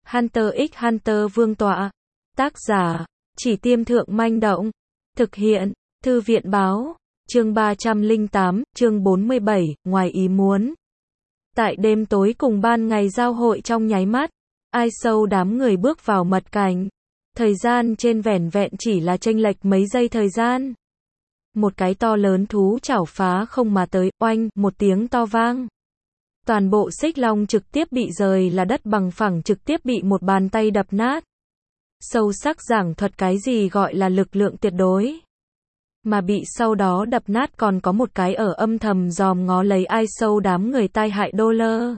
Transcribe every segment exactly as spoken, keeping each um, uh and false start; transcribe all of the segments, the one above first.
Hunter x Hunter Vương tọa. Tác giả, Chỉ Tiêm Thượng Manh Động. Thực hiện, Thư viện Báo. Chương ba trăm lẻ tám, chương bốn mươi bảy, ngoài ý muốn. Tại đêm tối cùng ban ngày giao hội trong nháy mắt, ai sâu đám người bước vào mật cảnh. Thời gian trên vẻn vẹn chỉ là chênh lệch mấy giây thời gian. Một cái to lớn thú chảo phá không mà tới, oanh, một tiếng to vang. Toàn bộ xích long trực tiếp bị rời là đất bằng phẳng trực tiếp bị một bàn tay đập nát. Sâu sắc giảng thuật cái gì gọi là lực lượng tuyệt đối. Mà bị sau đó đập nát còn có một cái ở âm thầm dòm ngó lấy ai sâu đám người tai hại đô lơ.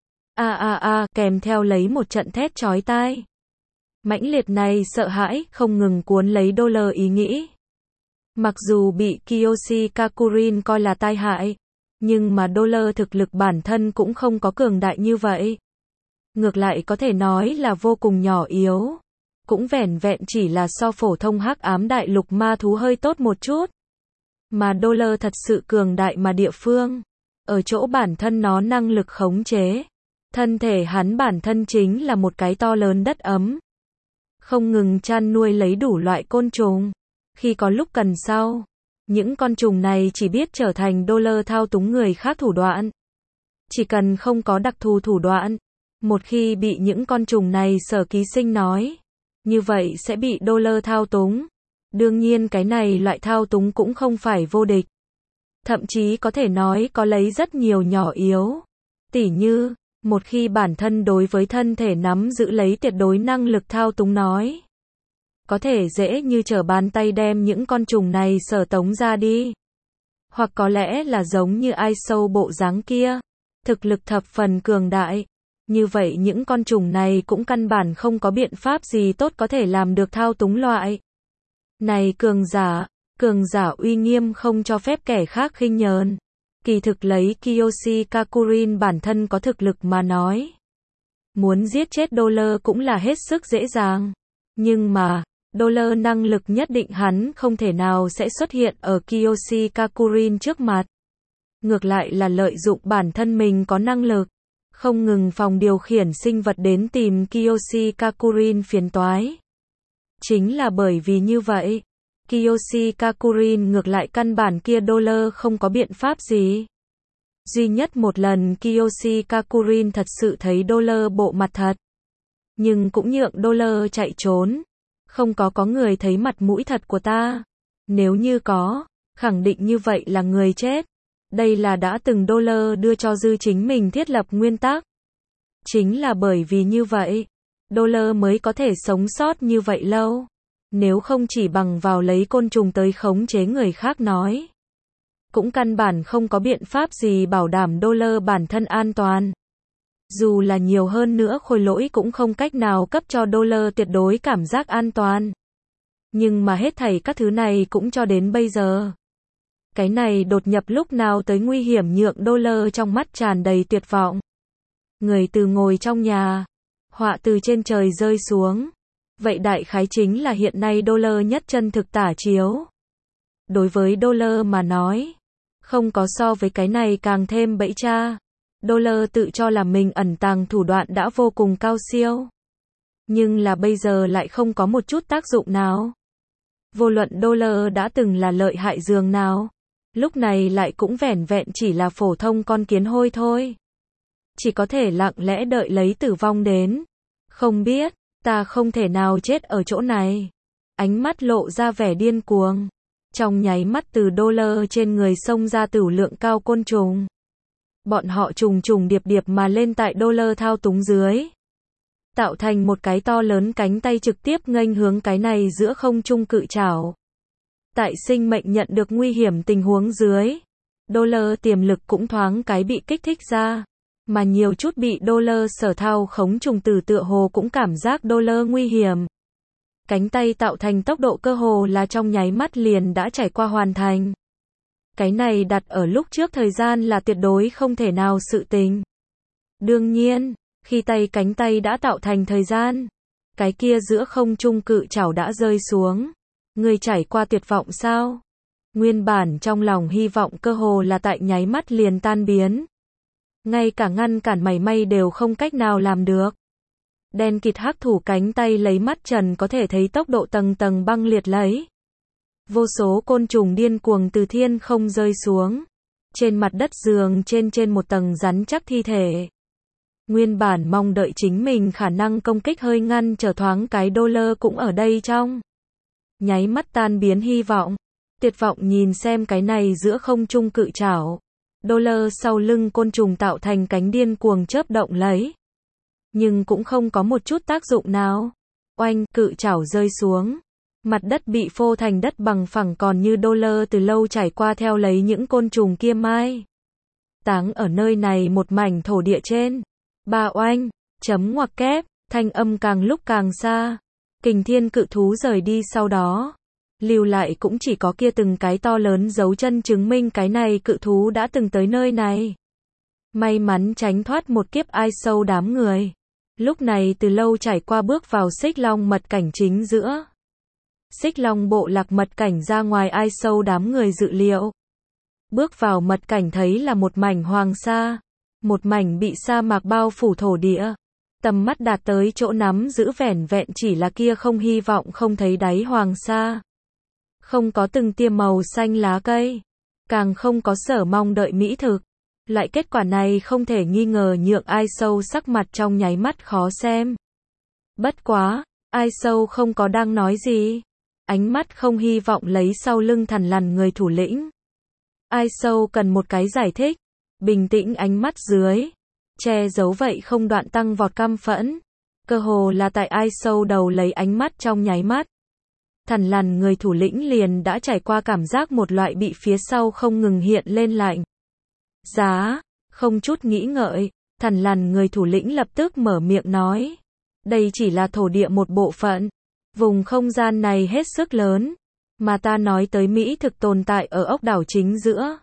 A a a, kèm theo lấy một trận thét chói tai. Mãnh liệt này sợ hãi, không ngừng cuốn lấy đô lơ ý nghĩ. Mặc dù bị Kiyoshi Kakurin coi là tai hại, nhưng mà đô lơ thực lực bản thân cũng không có cường đại như vậy. Ngược lại có thể nói là vô cùng nhỏ yếu. Cũng vẻn vẹn chỉ là so phổ thông hắc ám đại lục ma thú hơi tốt một chút. Mà đô lơ thật sự cường đại mà địa phương. Ở chỗ bản thân nó năng lực khống chế. Thân thể hắn bản thân chính là một cái to lớn đất ấm. Không ngừng chăn nuôi lấy đủ loại côn trùng. Khi có lúc cần sau, những con trùng này chỉ biết trở thành đô lơ thao túng người khác thủ đoạn. Chỉ cần không có đặc thù thủ đoạn, một khi bị những con trùng này sở ký sinh nói, như vậy sẽ bị đô lơ thao túng. Đương nhiên cái này loại thao túng cũng không phải vô địch. Thậm chí có thể nói có lấy rất nhiều nhỏ yếu. Tỉ như, một khi bản thân đối với thân thể nắm giữ lấy tuyệt đối năng lực thao túng nói, có thể dễ như trở bàn tay đem những con trùng này sở tống ra đi. Hoặc có lẽ là giống như ai sâu bộ dáng kia, thực lực thập phần cường đại. Như vậy những con trùng này cũng căn bản không có biện pháp gì tốt có thể làm được thao túng loại. Này cường giả, cường giả uy nghiêm không cho phép kẻ khác khinh nhờn. Kỳ thực lấy Kiyoshi Kakurin bản thân có thực lực mà nói. Muốn giết chết đô lơ cũng là hết sức dễ dàng. Nhưng mà, đô lơ năng lực nhất định hắn không thể nào sẽ xuất hiện ở Kiyoshi Kakurin trước mặt. Ngược lại là lợi dụng bản thân mình có năng lực. Không ngừng phòng điều khiển sinh vật đến tìm Kiyoshi Kakurin phiền toái. Chính là bởi vì như vậy, Kiyoshi Kakurin ngược lại căn bản kia đô lơ không có biện pháp gì. Duy nhất một lần Kiyoshi Kakurin thật sự thấy đô lơ bộ mặt thật. Nhưng cũng nhượng đô lơ chạy trốn. Không có có người thấy mặt mũi thật của ta. Nếu như có, khẳng định như vậy là người chết. Đây là đã từng đô lơ đưa cho dư chính mình thiết lập nguyên tắc. Chính là bởi vì như vậy, đô lơ mới có thể sống sót như vậy lâu. Nếu không chỉ bằng vào lấy côn trùng tới khống chế người khác nói, cũng căn bản không có biện pháp gì bảo đảm đô lơ bản thân an toàn. Dù là nhiều hơn nữa khôi lỗi cũng không cách nào cấp cho đô lơ tuyệt đối cảm giác an toàn. Nhưng mà hết thảy các thứ này cũng cho đến bây giờ. Cái này đột nhập lúc nào tới nguy hiểm nhượng đô lơ trong mắt tràn đầy tuyệt vọng. Người từ ngồi trong nhà, họa từ trên trời rơi xuống. Vậy đại khái chính là hiện nay đô lơ nhất chân thực tả chiếu. Đối với đô lơ mà nói, không có so với cái này càng thêm bẫy cha. Đô lơ tự cho là mình ẩn tàng thủ đoạn đã vô cùng cao siêu. Nhưng là bây giờ lại không có một chút tác dụng nào. Vô luận đô lơ đã từng là lợi hại dường nào, lúc này lại cũng vẻn vẹn chỉ là phổ thông con kiến hôi thôi. Chỉ có thể lặng lẽ đợi lấy tử vong đến. Không biết, ta không thể nào chết ở chỗ này. Ánh mắt lộ ra vẻ điên cuồng. Trong nháy mắt từ đô lơ trên người xông ra tửu lượng cao côn trùng. Bọn họ trùng trùng điệp điệp mà lên tại đô lơ thao túng dưới. Tạo thành một cái to lớn cánh tay trực tiếp nghênh hướng cái này giữa không trung cự trảo. Tại sinh mệnh nhận được nguy hiểm tình huống dưới, đô lơ tiềm lực cũng thoáng cái bị kích thích ra. Mà nhiều chút bị đô lơ sở thao khống trùng tử tựa hồ cũng cảm giác đô lơ nguy hiểm. Cánh tay tạo thành tốc độ cơ hồ là trong nháy mắt liền đã trải qua hoàn thành. Cái này đặt ở lúc trước thời gian là tuyệt đối không thể nào sự tình. Đương nhiên, khi tay cánh tay đã tạo thành thời gian, cái kia giữa không trung cự chảo đã rơi xuống. Người trải qua tuyệt vọng sao? Nguyên bản trong lòng hy vọng cơ hồ là tại nháy mắt liền tan biến. Ngay cả ngăn cản mảy may đều không cách nào làm được. Đen kịt hắc thủ cánh tay lấy mắt trần có thể thấy tốc độ tầng tầng băng liệt lấy. Vô số côn trùng điên cuồng từ thiên không rơi xuống. Trên mặt đất giường trên trên một tầng rắn chắc thi thể. Nguyên bản mong đợi chính mình khả năng công kích hơi ngăn trở thoáng cái đô lơ cũng ở đây trong. Nháy mắt tan biến hy vọng. Tuyệt vọng nhìn xem cái này giữa không trung cự trảo. Đô lơ sau lưng côn trùng tạo thành cánh điên cuồng chớp động lấy. Nhưng cũng không có một chút tác dụng nào. Oanh, cự trảo rơi xuống. Mặt đất bị phô thành đất bằng phẳng còn như đô lơ từ lâu trải qua theo lấy những côn trùng kia mai. Táng ở nơi này một mảnh thổ địa trên. Ba oanh, chấm ngoặc kép, thanh âm càng lúc càng xa. Kình thiên cự thú rời đi sau đó. Lưu lại cũng chỉ có kia từng cái to lớn dấu chân chứng minh cái này cự thú đã từng tới nơi này. May mắn tránh thoát một kiếp ai sâu đám người. Lúc này từ lâu trải qua bước vào xích long mật cảnh chính giữa. Xích long bộ lạc mật cảnh ra ngoài ai sâu đám người dự liệu. Bước vào mật cảnh thấy là một mảnh hoàng sa. Một mảnh bị sa mạc bao phủ thổ địa. Tầm mắt đạt tới chỗ nắm giữ vẻn vẹn chỉ là kia không hy vọng không thấy đáy hoàng sa. Không có từng tia màu xanh lá cây. Càng không có sở mong đợi mỹ thực. Loại kết quả này không thể nghi ngờ nhượng ai sâu sắc mặt trong nháy mắt khó xem. Bất quá, ai sâu không có đang nói gì. Ánh mắt không hy vọng lấy sau lưng thằn lằn người thủ lĩnh. Ai sâu cần một cái giải thích. Bình tĩnh ánh mắt dưới. Che giấu vậy không đoạn tăng vọt căm phẫn. Cơ hồ là tại ai sâu đầu lấy ánh mắt trong nháy mắt. Thằn lằn người thủ lĩnh liền đã trải qua cảm giác một loại bị phía sau không ngừng hiện lên lạnh. Giá, không chút nghĩ ngợi, thằn lằn người thủ lĩnh lập tức mở miệng nói. Đây chỉ là thổ địa một bộ phận. Vùng không gian này hết sức lớn. Mà ta nói tới Mỹ thực tồn tại ở ốc đảo chính giữa.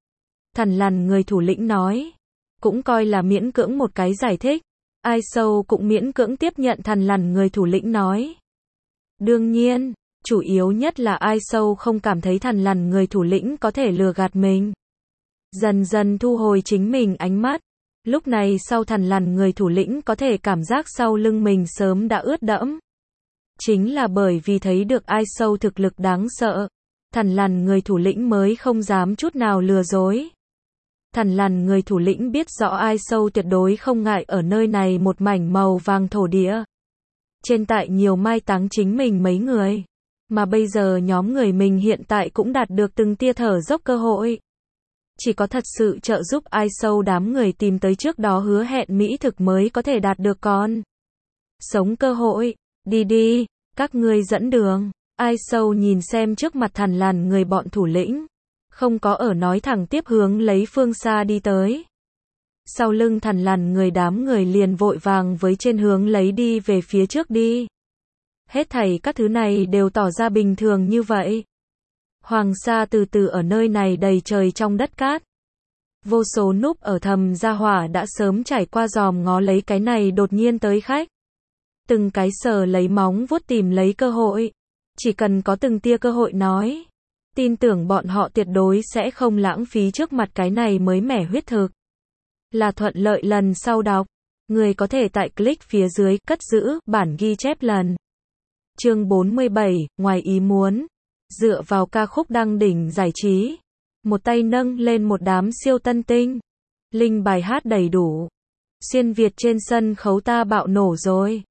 Thằn lằn người thủ lĩnh nói. Cũng coi là miễn cưỡng một cái giải thích. Ai sâu cũng miễn cưỡng tiếp nhận thằn lằn người thủ lĩnh nói. Đương nhiên, chủ yếu nhất là ai sâu không cảm thấy thằn lằn người thủ lĩnh có thể lừa gạt mình. Dần dần thu hồi chính mình ánh mắt. Lúc này sau thằn lằn người thủ lĩnh có thể cảm giác sau lưng mình sớm đã ướt đẫm. Chính là bởi vì thấy được ai sâu thực lực đáng sợ. Thằn lằn người thủ lĩnh mới không dám chút nào lừa dối. Thằn lằn người thủ lĩnh biết rõ ai sâu tuyệt đối không ngại ở nơi này một mảnh màu vàng thổ địa. Trên tại nhiều mai táng chính mình mấy người. Mà bây giờ nhóm người mình hiện tại cũng đạt được từng tia thở dốc cơ hội. Chỉ có thật sự trợ giúp ai sâu đám người tìm tới trước đó hứa hẹn mỹ thực mới có thể đạt được con. Sống cơ hội. Đi đi, các ngươi dẫn đường. Ai sâu nhìn xem trước mặt thằn lằn người bọn thủ lĩnh. Không có ở nói thẳng tiếp hướng lấy phương xa đi tới. Sau lưng thằn lằn người đám người liền vội vàng với trên hướng lấy đi về phía trước đi. Hết thảy các thứ này đều tỏ ra bình thường như vậy. Hoàng sa từ từ ở nơi này đầy trời trong đất cát. Vô số núp ở thầm gia hỏa đã sớm trải qua dòm ngó lấy cái này đột nhiên tới khách. Từng cái sờ lấy móng vuốt tìm lấy cơ hội. Chỉ cần có từng tia cơ hội nói. Tin tưởng bọn họ tuyệt đối sẽ không lãng phí trước mặt cái này mới mẻ huyết thực. Là thuận lợi lần sau đọc. Người có thể tại click phía dưới cất giữ bản ghi chép lần. Chương bốn mươi bảy, ngoài ý muốn. Dựa vào ca khúc đăng đỉnh giải trí. Một tay nâng lên một đám siêu tân tinh. Linh bài hát đầy đủ. Xuyên Việt trên sân khấu ta bạo nổ rồi.